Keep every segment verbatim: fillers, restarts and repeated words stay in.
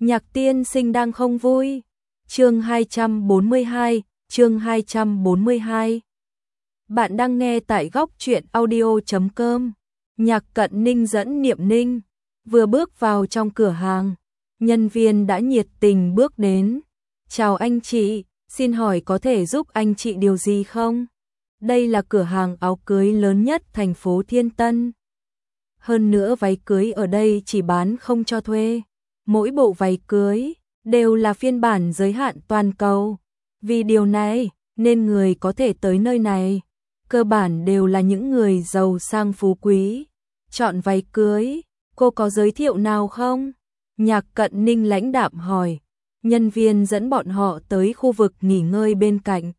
Nhạc tiên sinh đang không vui. Chương hai trăm bốn mươi hai, chương hai trăm bốn mươi hai. Bạn đang nghe tại góc truyện audio chấm com. Nhạc Cận Ninh dẫn Niệm Ninh vừa bước vào trong cửa hàng, nhân viên đã nhiệt tình bước đến. "Chào anh chị, xin hỏi có thể giúp anh chị điều gì không? Đây là cửa hàng áo cưới lớn nhất thành phố Thiên Tân. Hơn nữa váy cưới ở đây chỉ bán không cho thuê. Mỗi bộ váy cưới đều là phiên bản giới hạn toàn cầu. Vì điều này nên người có thể tới nơi này cơ bản đều là những người giàu sang phú quý. Chọn váy cưới, cô có giới thiệu nào không?" Nhạc Cận Ninh lãnh đạm hỏi. Nhân viên dẫn bọn họ tới khu vực nghỉ ngơi bên cạnh.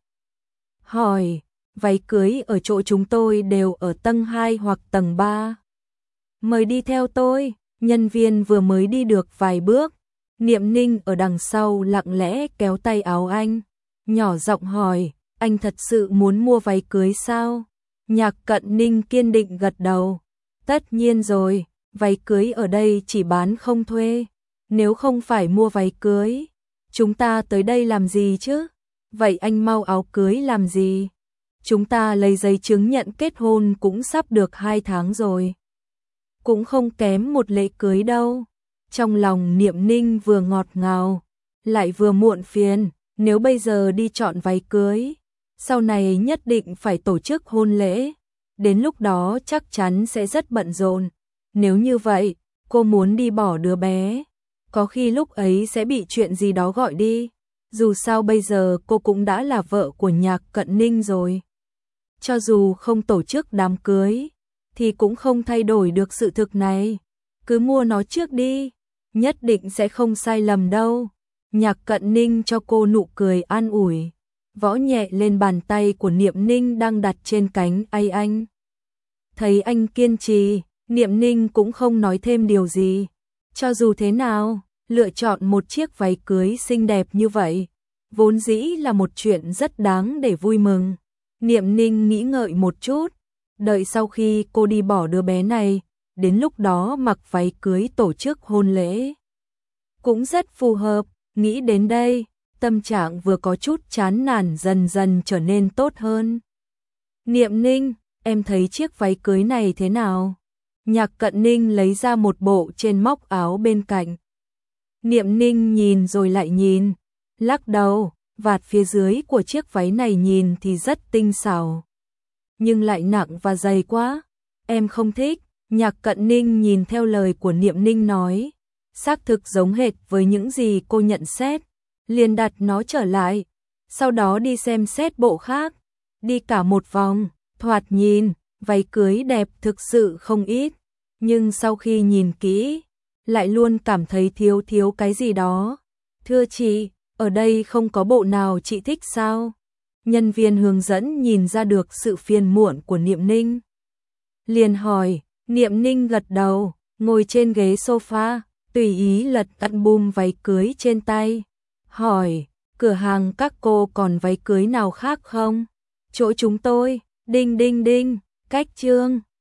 Hỏi, váy cưới ở chỗ chúng tôi đều ở tầng hai hoặc tầng ba. Mời đi theo tôi. Nhân viên vừa mới đi được vài bước, Niệm Ninh ở đằng sau lặng lẽ kéo tay áo anh, nhỏ giọng hỏi, anh thật sự muốn mua váy cưới sao? Nhạc Cận Ninh kiên định gật đầu. Tất nhiên rồi, váy cưới ở đây chỉ bán không thuê. Nếu không phải mua váy cưới, chúng ta tới đây làm gì chứ? Vậy anh mau áo cưới làm gì? Chúng ta lấy giấy chứng nhận kết hôn cũng sắp được hai tháng rồi. Cũng không kém một lễ cưới đâu. Trong lòng Niệm Ninh vừa ngọt ngào, lại vừa muộn phiền. Nếu bây giờ đi chọn váy cưới, sau này nhất định phải tổ chức hôn lễ. Đến lúc đó chắc chắn sẽ rất bận rộn. Nếu như vậy, cô muốn đi bỏ đứa bé, có khi lúc ấy sẽ bị chuyện gì đó gọi đi. Dù sao bây giờ cô cũng đã là vợ của Nhạc Cận Ninh rồi. Cho dù không tổ chức đám cưới, thì cũng không thay đổi được sự thực này. Cứ mua nó trước đi, nhất định sẽ không sai lầm đâu. Nhạc Cận Ninh cho cô nụ cười an ủi, võ nhẹ lên bàn tay của Niệm Ninh đang đặt trên cánh tay anh. Thấy anh kiên trì, Niệm Ninh cũng không nói thêm điều gì. Cho dù thế nào, lựa chọn một chiếc váy cưới xinh đẹp như vậy, vốn dĩ là một chuyện rất đáng để vui mừng. Niệm Ninh nghĩ ngợi một chút, đợi sau khi cô đi bỏ đứa bé này, đến lúc đó mặc váy cưới tổ chức hôn lễ cũng rất phù hợp. Nghĩ đến đây, tâm trạng vừa có chút chán nản dần dần trở nên tốt hơn. Niệm Ninh, em thấy chiếc váy cưới này thế nào? Nhạc Cận Ninh lấy ra một bộ trên móc áo bên cạnh. Niệm Ninh nhìn rồi lại nhìn, lắc đầu, vạt phía dưới của chiếc váy này nhìn thì rất tinh xảo, nhưng lại nặng và dày quá, em không thích. Nhạc Cận Ninh nhìn theo lời của Niệm Ninh nói, xác thực giống hệt với những gì cô nhận xét, liền đặt nó trở lại, sau đó đi xem xét bộ khác, đi cả một vòng, thoạt nhìn, váy cưới đẹp thực sự không ít, nhưng sau khi nhìn kỹ, lại luôn cảm thấy thiếu thiếu cái gì đó. Thưa chị, ở đây không có bộ nào chị thích sao? Nhân viên hướng dẫn nhìn ra được sự phiền muộn của Niệm Ninh, liền hỏi. Niệm Ninh gật đầu, ngồi trên ghế sofa, tùy ý lật album váy cưới trên tay. Hỏi, cửa hàng các cô còn váy cưới nào khác không? Chỗ chúng tôi, đinh đinh đinh, cách chương.